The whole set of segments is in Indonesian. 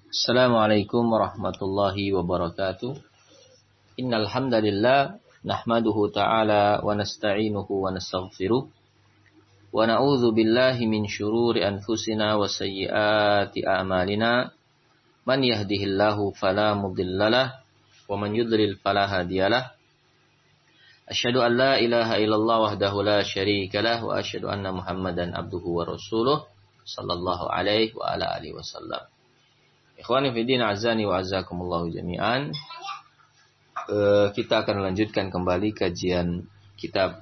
Assalamualaikum warahmatullahi wabarakatuh. Innal hamdalillah nahmaduhu ta'ala wa nasta'inuhu wa nastaghfiruh wa na'udzu billahi min syururi anfusina wa sayyiati a'malina. Man yahdihillahu fala mudhillalah wa man yudlil fala hadiyalah. Asyhadu an la ilaha illallah wahdahu la syarikalah wa asyhadu anna Muhammadan abduhu wa rasuluh sallallahu alaihi wa ala alihi wasallam. Ikhwani fiddin azani wa azakumullahu jami'an. Kita akan lanjutkan kembali kajian kitab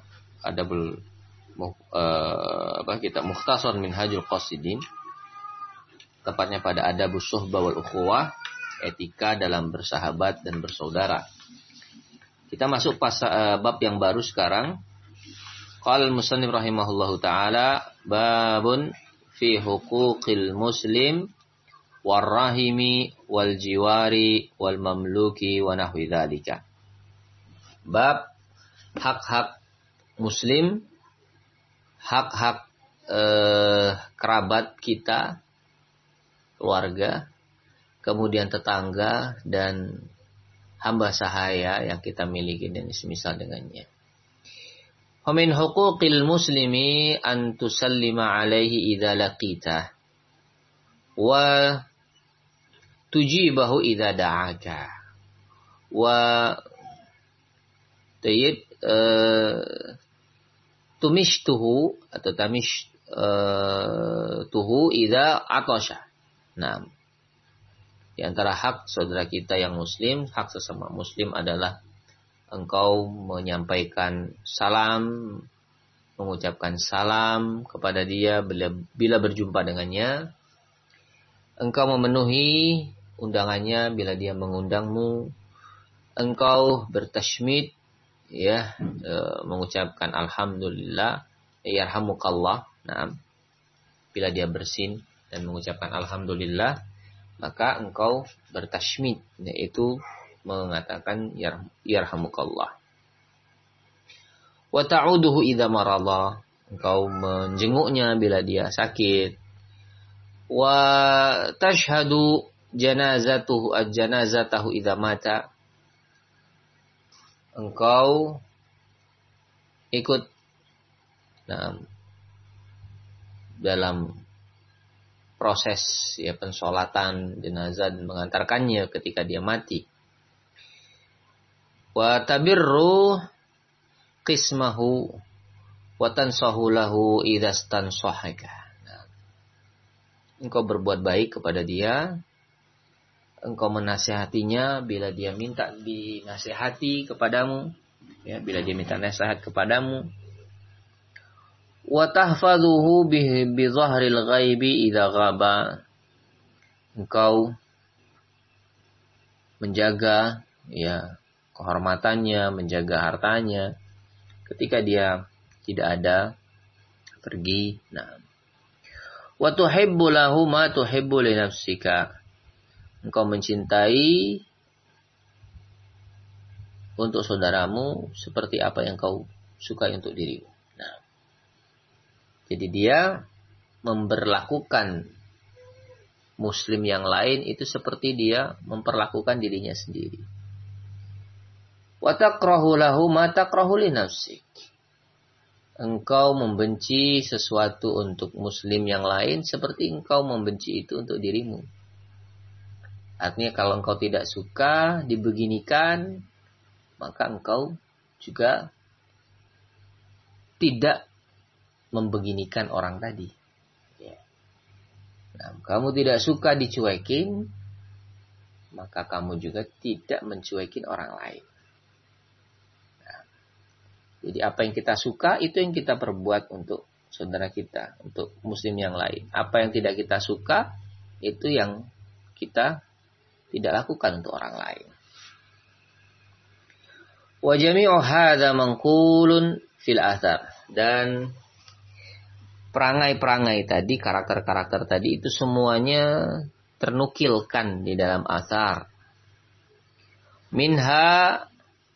kitab Mukhtasar Minhajul Qasidin, tepatnya pada Adabus Suhbah wal Ukhuwah, etika dalam bersahabat dan bersaudara. Kita masuk bab yang baru sekarang. Qala al-musannif rahimahullahu taala, babun fi huquqil muslim warrahimi wal jiwari wal mamluki wa nahwi dzalika. Bab hak-hak muslim, hak-hak kerabat kita, keluarga, kemudian tetangga dan hamba sahaya yang kita miliki dan semisal dengannya. Wa min huquqil muslimi an tusallima alaihi idza laqita wa tujibahu idza da'aka wa tumishtuhu atau tamishtuhu idza atasha. Nah, di antara hak saudara kita yang muslim, hak sesama muslim adalah engkau menyampaikan salam, mengucapkan salam kepada dia bila berjumpa dengannya. Engkau memenuhi undangannya bila dia mengundangmu. Engkau bertashmid, mengucapkan alhamdulillah, yarhamukallah. Nah, bila dia bersin dan mengucapkan alhamdulillah, maka engkau bertashmid, yaitu mengatakan yarhamukallah. Wa ta'uduhu idza marada, engkau menjenguknya bila dia sakit. Wa tashhadu janazatahu idza mata, engkau ikut dalam proses pensolatan jenazah dan mengantarkannya ketika dia mati. Wa tabirru qismahu wa tansahu lahu idza stansahaka, engkau berbuat baik kepada dia, engkau menasihatinya bila dia minta dinasihati kepadamu, bila dia minta nasihat kepadamu. Wa tahfazuhu bi dhahril ghaibi idza ghaba, engkau menjaga kehormatannya, menjaga hartanya ketika dia tidak ada, pergi. Nah, wa tuhibbu lahu ma tuhibbu li nafsika, engkau mencintai untuk saudaramu seperti apa yang kau sukai untuk dirimu. Nah, jadi dia memperlakukan muslim yang lain itu seperti dia memperlakukan dirinya sendiri. Wa takrahu lahu ma takrahu li nafsik, engkau membenci sesuatu untuk muslim yang lain seperti engkau membenci itu untuk dirimu. Artinya kalau engkau tidak suka dibeginikan, maka engkau juga tidak membeginikan orang tadi. Nah, kamu tidak suka dicuekin, maka kamu juga tidak mencuekin orang lain. Jadi apa yang kita suka itu yang kita perbuat untuk saudara kita, untuk muslim yang lain. Apa yang tidak kita suka itu yang kita tidak lakukan untuk orang lain. Wa jami'u hadza manqulun fil athar, dan perangai-perangai tadi, karakter-karakter tadi itu semuanya ternukilkan di dalam athar. Minha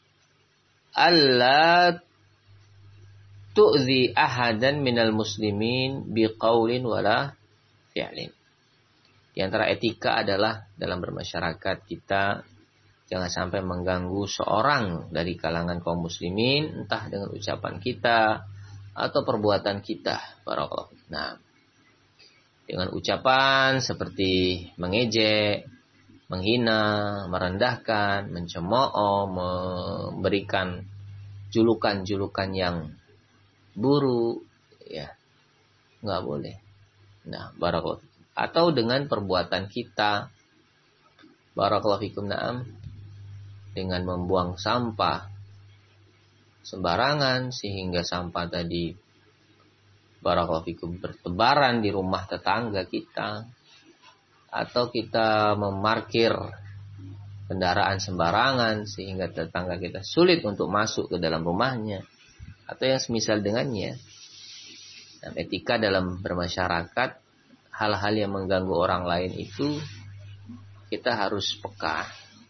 alla tu'zi ahadan minal muslimin biqaulin wala fi'lin. Di antara etika adalah dalam bermasyarakat kita jangan sampai mengganggu seorang dari kalangan kaum muslimin, entah dengan ucapan kita atau perbuatan kita. Barakallahu. Nah, dengan ucapan seperti mengejek, menghina, merendahkan, mencemooh, memberikan julukan-julukan yang buruk, ya, nggak boleh. Nah, barakallahu. Atau dengan perbuatan kita, barakallahu fikum, na'am, dengan membuang sampah sembarangan sehingga sampah tadi, barakallahu fikum, bertebaran di rumah tetangga kita, atau kita memarkir kendaraan sembarangan sehingga tetangga kita sulit untuk masuk ke dalam rumahnya, atau yang semisal dengannya. Dan etika dalam bermasyarakat, hal-hal yang mengganggu orang lain itu kita harus peka.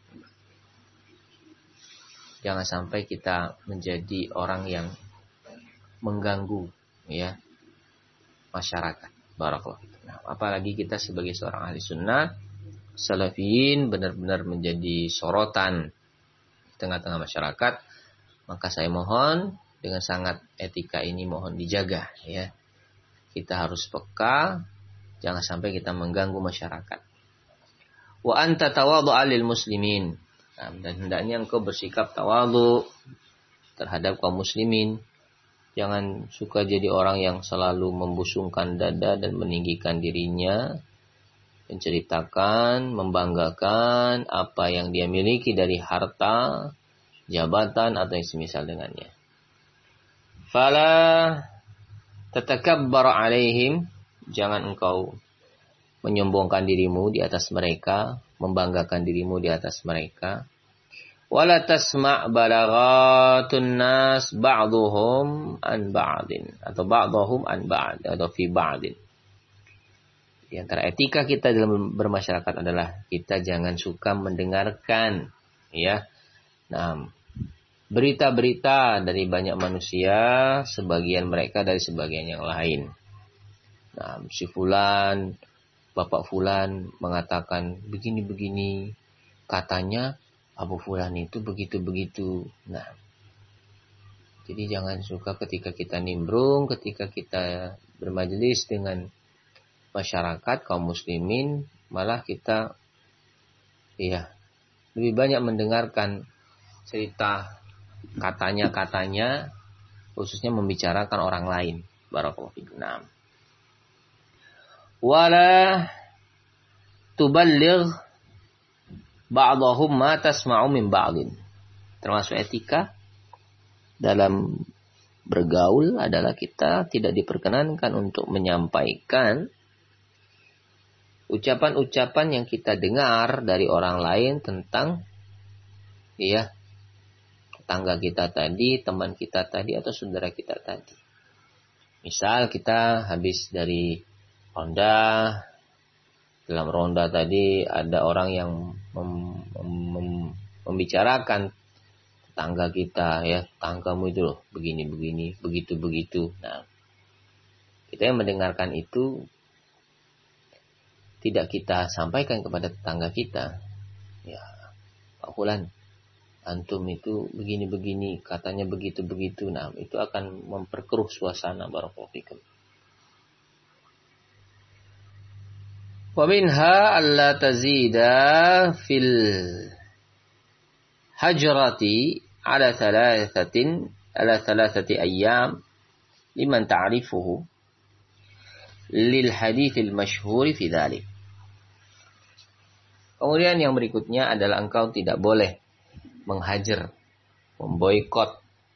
Jangan sampai kita menjadi orang yang mengganggu, ya, masyarakat. Barakallahu. Nah, apalagi kita sebagai seorang ahli sunnah, salafiyin, benar-benar menjadi sorotan di tengah-tengah masyarakat. Maka saya mohon dengan sangat, etika ini mohon dijaga, ya. Kita harus peka, jangan sampai kita mengganggu masyarakat. Wa anta tawadhu'a lil muslimin. Nah, dan hendaknya engkau bersikap tawadhu terhadap kaum muslimin. Jangan suka jadi orang yang selalu membusungkan dada dan meninggikan dirinya, menceritakan, membanggakan apa yang dia miliki dari harta, jabatan, atau yang semisal dengannya. Fala tatakabbar alaihim. Jangan engkau menyombongkan dirimu di atas mereka, membanggakan dirimu di atas mereka. Wala tasma' balaghatun nas ba'dhum an ba'din, atau ba'dhum an ba'd, atau fi ba'din. Di antara etika kita dalam bermasyarakat adalah kita jangan suka mendengarkan, ya, nah, berita-berita dari banyak manusia, sebagian mereka dari sebagian yang lain. Nah, si fulan, bapak fulan mengatakan begini-begini, katanya Abu Fulan itu begitu-begitu. Nah, jadi jangan suka ketika kita nimbrung, ketika kita bermajelis dengan masyarakat kaum muslimin, malah kita, ya, lebih banyak mendengarkan cerita katanya-katanya, khususnya membicarakan orang lain. Barakallahu fikum. Nah, wala tuballigh ba'dahum ma tasma'u min ba'din. Termasuk etika dalam bergaul adalah kita tidak diperkenankan untuk menyampaikan ucapan-ucapan yang kita dengar dari orang lain tentang, ya, tetangga kita tadi, teman kita tadi, atau saudara kita tadi. Misal kita habis dari ronda, dalam ronda tadi ada orang yang membicarakan tetangga kita, ya, tetanggamu itu loh begini-begini, begitu-begitu. Nah, kita yang mendengarkan itu tidak kita sampaikan kepada tetangga kita, ya, Pak Fulan, antum itu begini-begini, katanya begitu-begitu. Nah, itu akan memperkeruh suasana. Barakallahu fikum. Wa minha alla tazida fil hajrati ala thalathati ayyam liman ta'rifuhu lil hadithil masyhur fi dhalik. Kemudian yang berikutnya adalah engkau tidak boleh menghajar, memboikot,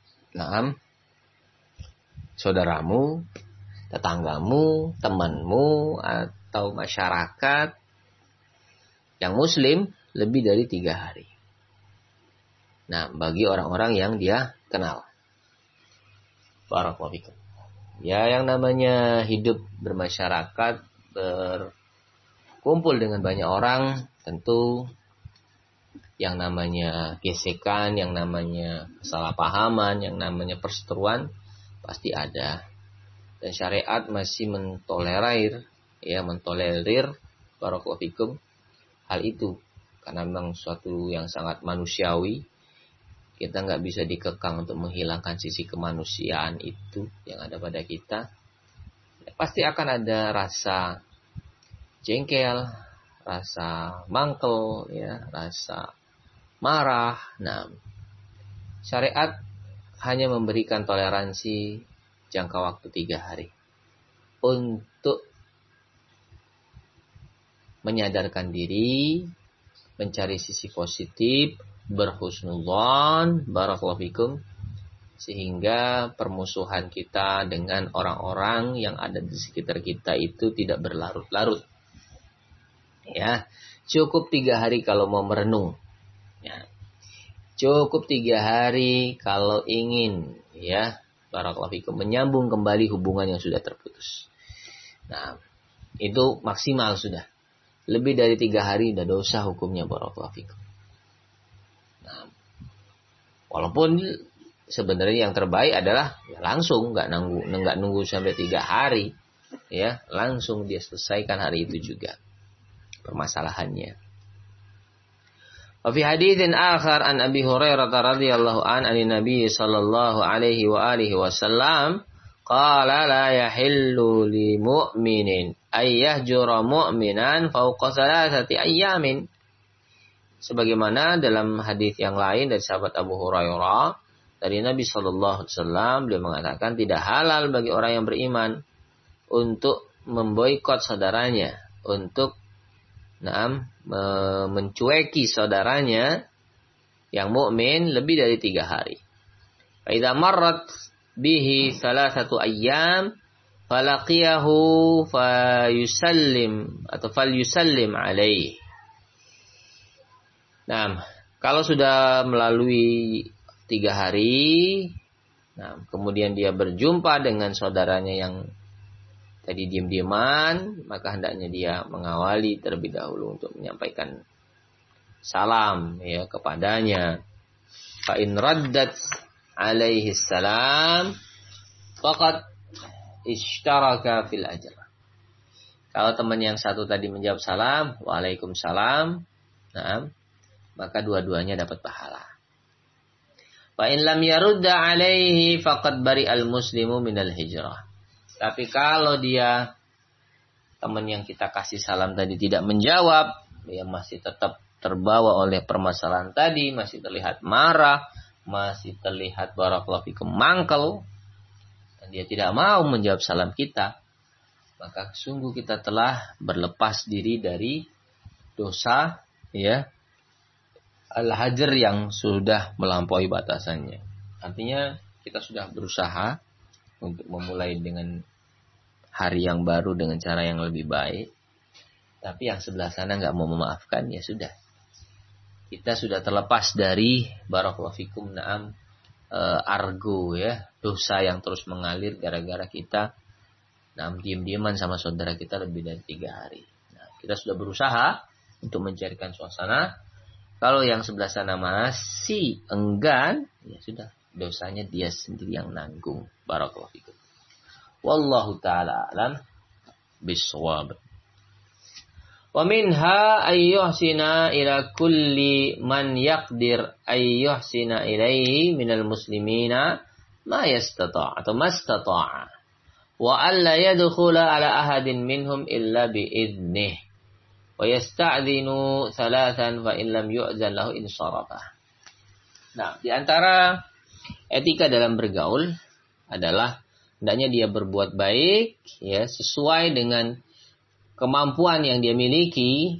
saudaramu, tetanggamu, temanmu, atau masyarakat yang muslim lebih dari 3 hari. Nah, bagi orang-orang yang dia kenal. Barakallahu fikum. Ya, yang namanya hidup bermasyarakat, berkumpul dengan banyak orang, tentu yang namanya gesekan, yang namanya kesalahpahaman, yang namanya perseteruan pasti ada. Dan syariat masih mentolerir barakallahu fikum hal itu. Karena memang suatu yang sangat manusiawi. Kita nggak bisa dikekang untuk menghilangkan sisi kemanusiaan itu yang ada pada kita. Pasti akan ada rasa jengkel, rasa mangkel, ya, rasa marah. Nah, syariat hanya memberikan toleransi jangka waktu 3 hari untuk menyadarkan diri, mencari sisi positif, berhusnudzon, barakallahu fikum, sehingga permusuhan kita dengan orang-orang yang ada di sekitar kita itu tidak berlarut-larut. Ya, cukup 3 hari kalau mau merenung. Ya, cukup 3 hari kalau ingin, ya, barakallahu fikum, menyambung kembali hubungan yang sudah terputus. Nah, itu maksimal sudah. Lebih dari 3 hari sudah dosa hukumnya, barakallahu fikum. Nah, walaupun sebenarnya yang terbaik adalah ya langsung, nggak nunggu sampai 3 hari, ya, langsung dia selesaikan hari itu juga permasalahannya. Wa fi haditsin akhar an Abi Hurairah radhiyallahu an Nabi sallallahu alaihi wa alihi wasallam qala la yahillu li mu'minin ay yahjura mu'minan fawqa 3 ayyamin. Sebagaimana dalam hadis yang lain dari sahabat Abu Hurairah dari Nabi sallallahu alaihi wasallam, beliau mengatakan tidak halal bagi orang yang beriman untuk memboikot saudaranya, untuk mencueki saudaranya yang mukmin lebih dari 3 hari. Fa idza marrat bihi 3 ayyam falaqiyahu fayusallim atau falyusallim alaihi. Nah, kalau sudah melalui 3 hari, nah, kemudian dia berjumpa dengan saudaranya yang tadi diam-diaman, maka hendaknya dia mengawali terlebih dahulu untuk menyampaikan salam, ya, kepadanya. Fa in raddat alaihi salam faqad ishtaraka fil ajr. Kalau teman yang satu tadi menjawab salam, waalaikumsalam, nah, maka dua-duanya dapat pahala. Fa in lam yarudda alaihi faqad bari'al muslimu minal hijrah. Tapi kalau dia teman yang kita kasih salam tadi tidak menjawab, dia masih tetap terbawa oleh permasalahan tadi, masih terlihat marah, masih terlihat barakallahu fikum mangkel, dan dia tidak mau menjawab salam kita, maka sungguh kita telah berlepas diri dari dosa, ya, al-hajar yang sudah melampaui batasannya. Artinya kita sudah berusaha untuk memulai dengan hari yang baru dengan cara yang lebih baik, tapi yang sebelah sana nggak mau memaafkan, ya sudah. Kita sudah terlepas dari barakallahu fikum argo, ya, dosa yang terus mengalir gara-gara kita diam-diaman sama saudara kita lebih dari 3 hari. Nah, kita sudah berusaha untuk mencairkan suasana. Kalau yang sebelah sana masih enggan, ya sudah, dosanya dia sendiri yang nanggung. Barakallahu fikum. Wallahu ta'ala alam bisawab. Wa minha ayyuhsina ila kulli man yaqdir ayyuhsina ilaihi minal muslimina ma yastata' atau mastata'a. Wa alla yadkhula ala ahadin minhum illa bi'idnih. Wa yasta'dhinu 3 fa in lam yu'zan lahu insarafa. Nah, di antara etika dalam bergaul adalah hendaknya dia berbuat baik, ya, sesuai dengan kemampuan yang dia miliki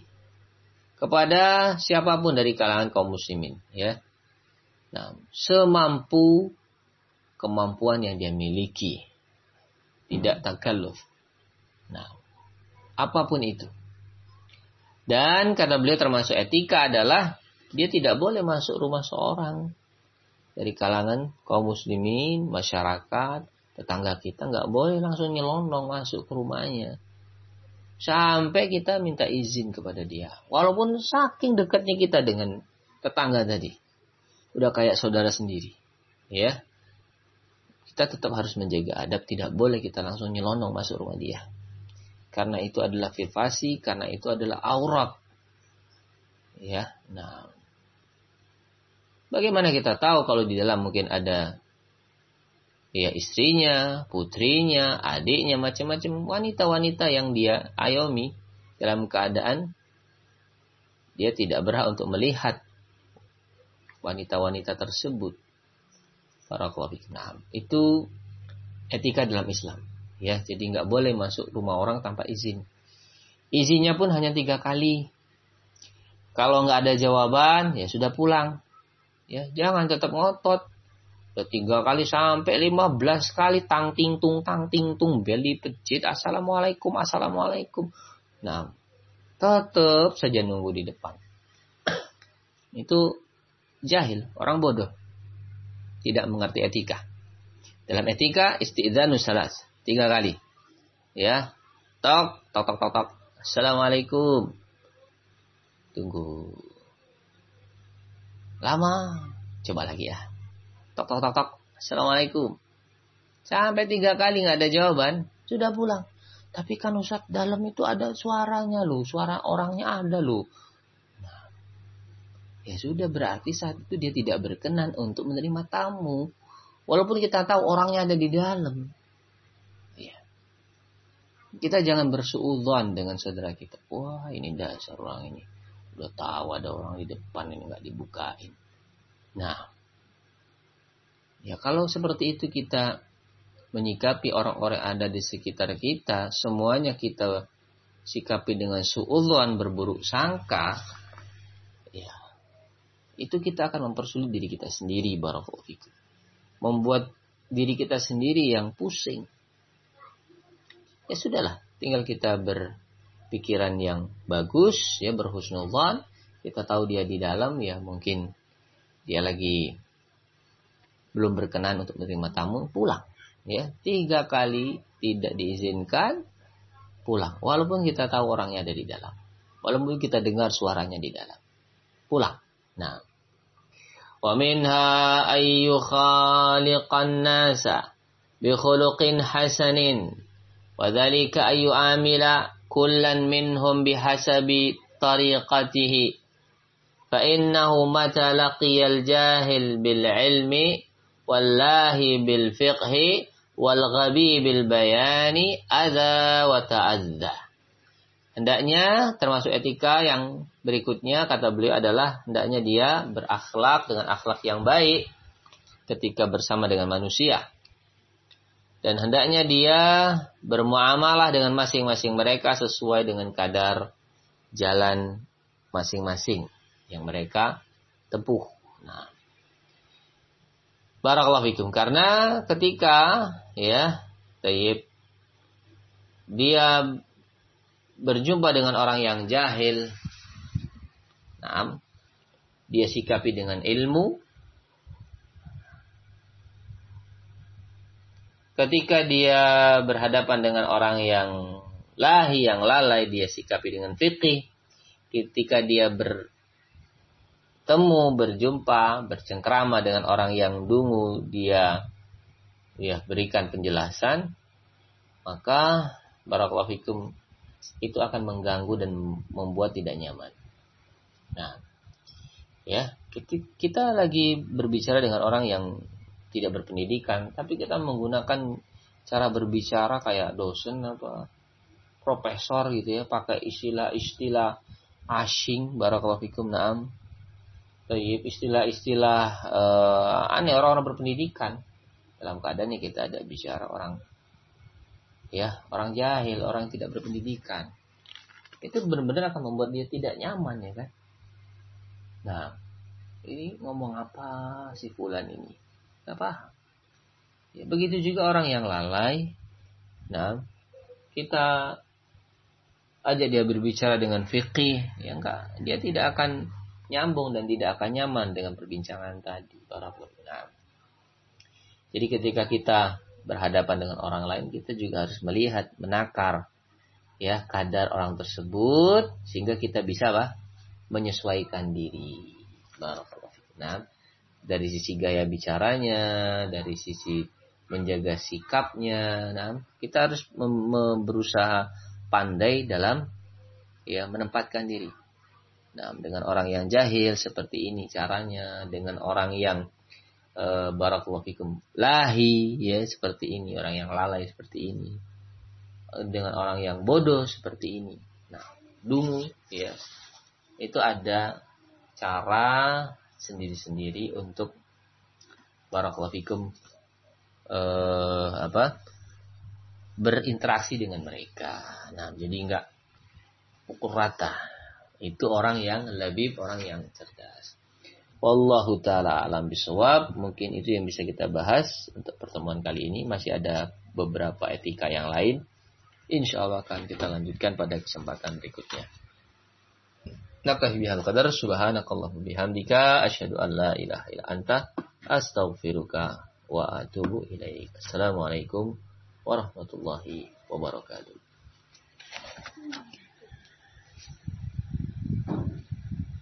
kepada siapapun dari kalangan kaum muslimin, ya. Nah, semampu kemampuan yang dia miliki. Tidak takalluf. Nah, apapun itu. Dan karena beliau termasuk etika adalah dia tidak boleh masuk rumah seorang dari kalangan kaum muslimin, masyarakat, tetangga kita, nggak boleh langsung nyelonong masuk ke rumahnya. Sampai kita minta izin kepada dia. Walaupun saking dekatnya kita dengan tetangga tadi. Udah kayak saudara sendiri. Ya. Kita tetap harus menjaga adab. Tidak boleh kita langsung nyelonong masuk rumah dia. karena itu adalah privasi, karena itu adalah aurat. Ya, nah, bagaimana kita tahu kalau di dalam mungkin ada ya istrinya, putrinya, adiknya, macam-macam wanita-wanita yang dia ayomi dalam keadaan dia tidak berhak untuk melihat wanita-wanita tersebut. Barakallahu fikum. Nah, itu etika dalam Islam. Ya, jadi nggak boleh masuk rumah orang tanpa izin. Izinnya pun hanya 3 kali. Kalau nggak ada jawaban, ya sudah pulang. Ya, jangan tetap ngotot. Udah 3 kali sampai 15 kali tang ting tung bel dipejit, assalamualaikum, assalamualaikum. Nah, tetap saja nunggu di depan. Itu jahil, orang bodoh. Tidak mengerti etika. Dalam etika isti'dzanus salas, 3 kali. Ya. Tok. Assalamualaikum. Tunggu. Lama. Coba lagi ya. Tok. Assalamualaikum. Sampai 3 kali nggak ada jawaban, sudah pulang. Tapi kan Ustaz, dalam itu ada suaranya loh. Suara orangnya ada loh. Nah, ya sudah, berarti saat itu dia tidak berkenan untuk menerima tamu. Walaupun kita tahu orangnya ada di dalam. Ya. Kita jangan bersuudzon dengan saudara kita. Wah, ini dasar orang ini. Udah tahu ada orang di depan ini nggak dibukain. Nah, ya kalau seperti itu kita menyikapi orang-orang yang ada di sekitar kita, semuanya kita sikapi dengan suudzon, berburuk sangka, ya, itu kita akan mempersulit diri kita sendiri, barakallahu fikum. Membuat diri kita sendiri yang pusing. Ya sudahlah, tinggal kita berpikiran yang bagus, ya, berhusnudzon. Kita tahu dia di dalam, ya mungkin dia lagi belum berkenan untuk menerima tamu, pulang. Ya, 3 kali tidak diizinkan, pulang. Walaupun kita tahu orangnya ada di dalam. Walaupun kita dengar suaranya di dalam. Pulang. Nah. Wa minha ayyu khaliqan nasa bi khuluqin hasanin. Wa dhalika ayyu amila kullan minhum bihasabi tariqatihi. Fa innahu mata laqiyal jahil bil ilmi wallahi bil fiqhi wal ghabi bil bayani adza wa ta'adza. Hendaknya termasuk etika yang berikutnya kata beliau adalah hendaknya dia berakhlak dengan akhlak yang baik ketika bersama dengan manusia. Dan hendaknya dia bermuamalah dengan masing-masing mereka sesuai dengan kadar jalan masing-masing yang mereka tempuh. Nah, barakallahu fikum. Karena ketika dia berjumpa dengan orang yang jahil, nah, dia sikapi dengan ilmu. Ketika dia berhadapan dengan orang yang yang lalai, dia sikapi dengan fikih. Ketika dia berjumpa, bercengkrama dengan orang yang dungu, dia berikan penjelasan, maka barakallahu fikum, itu akan mengganggu dan membuat tidak nyaman. Nah, ya, kita lagi berbicara dengan orang yang tidak berpendidikan, tapi kita menggunakan cara berbicara kayak dosen apa profesor gitu ya, pakai istilah-istilah asing, barakallahu fikum, na'am. Istilah-istilah aneh orang-orang berpendidikan. Dalam keadaan kita ada bicara orang jahil, orang yang tidak berpendidikan. Itu benar-benar akan membuat dia tidak nyaman, ya kan? Nah, ini ngomong apa si fulan ini? Gak paham. Ya, begitu juga orang yang lalai. Nah, kita ajak dia berbicara dengan fikih, ya enggak, dia tidak akan nyambung dan tidak akan nyaman dengan perbincangan tadi. Nah, jadi ketika kita berhadapan dengan orang lain, kita juga harus melihat, menakar ya kadar orang tersebut sehingga kita bisa menyesuaikan diri. Nah, dari sisi gaya bicaranya, dari sisi menjaga sikapnya, nah, kita harus berusaha pandai dalam menempatkan diri. Nah, dengan orang yang jahil seperti ini caranya, dengan orang yang barakallahu fikum lahi seperti ini, orang yang lalai seperti ini, dengan orang yang bodoh seperti ini. Nah, dungu itu ada cara sendiri-sendiri untuk barakallahu fikum berinteraksi dengan mereka. Nah, jadi enggak pukul rata. Itu orang yang labib, orang yang cerdas. Wallahu ta'ala alam bisawab. Mungkin itu yang bisa kita bahas untuk pertemuan kali ini. Masih ada beberapa etika yang lain. InsyaAllah akan kita lanjutkan pada kesempatan berikutnya. Naktafi bihal qadar. Subhanakallahumma bihamdika. Asyhadu an la ilaha illa anta. Astaghfiruka wa atubu ilaik. Assalamualaikum warahmatullahi wabarakatuh.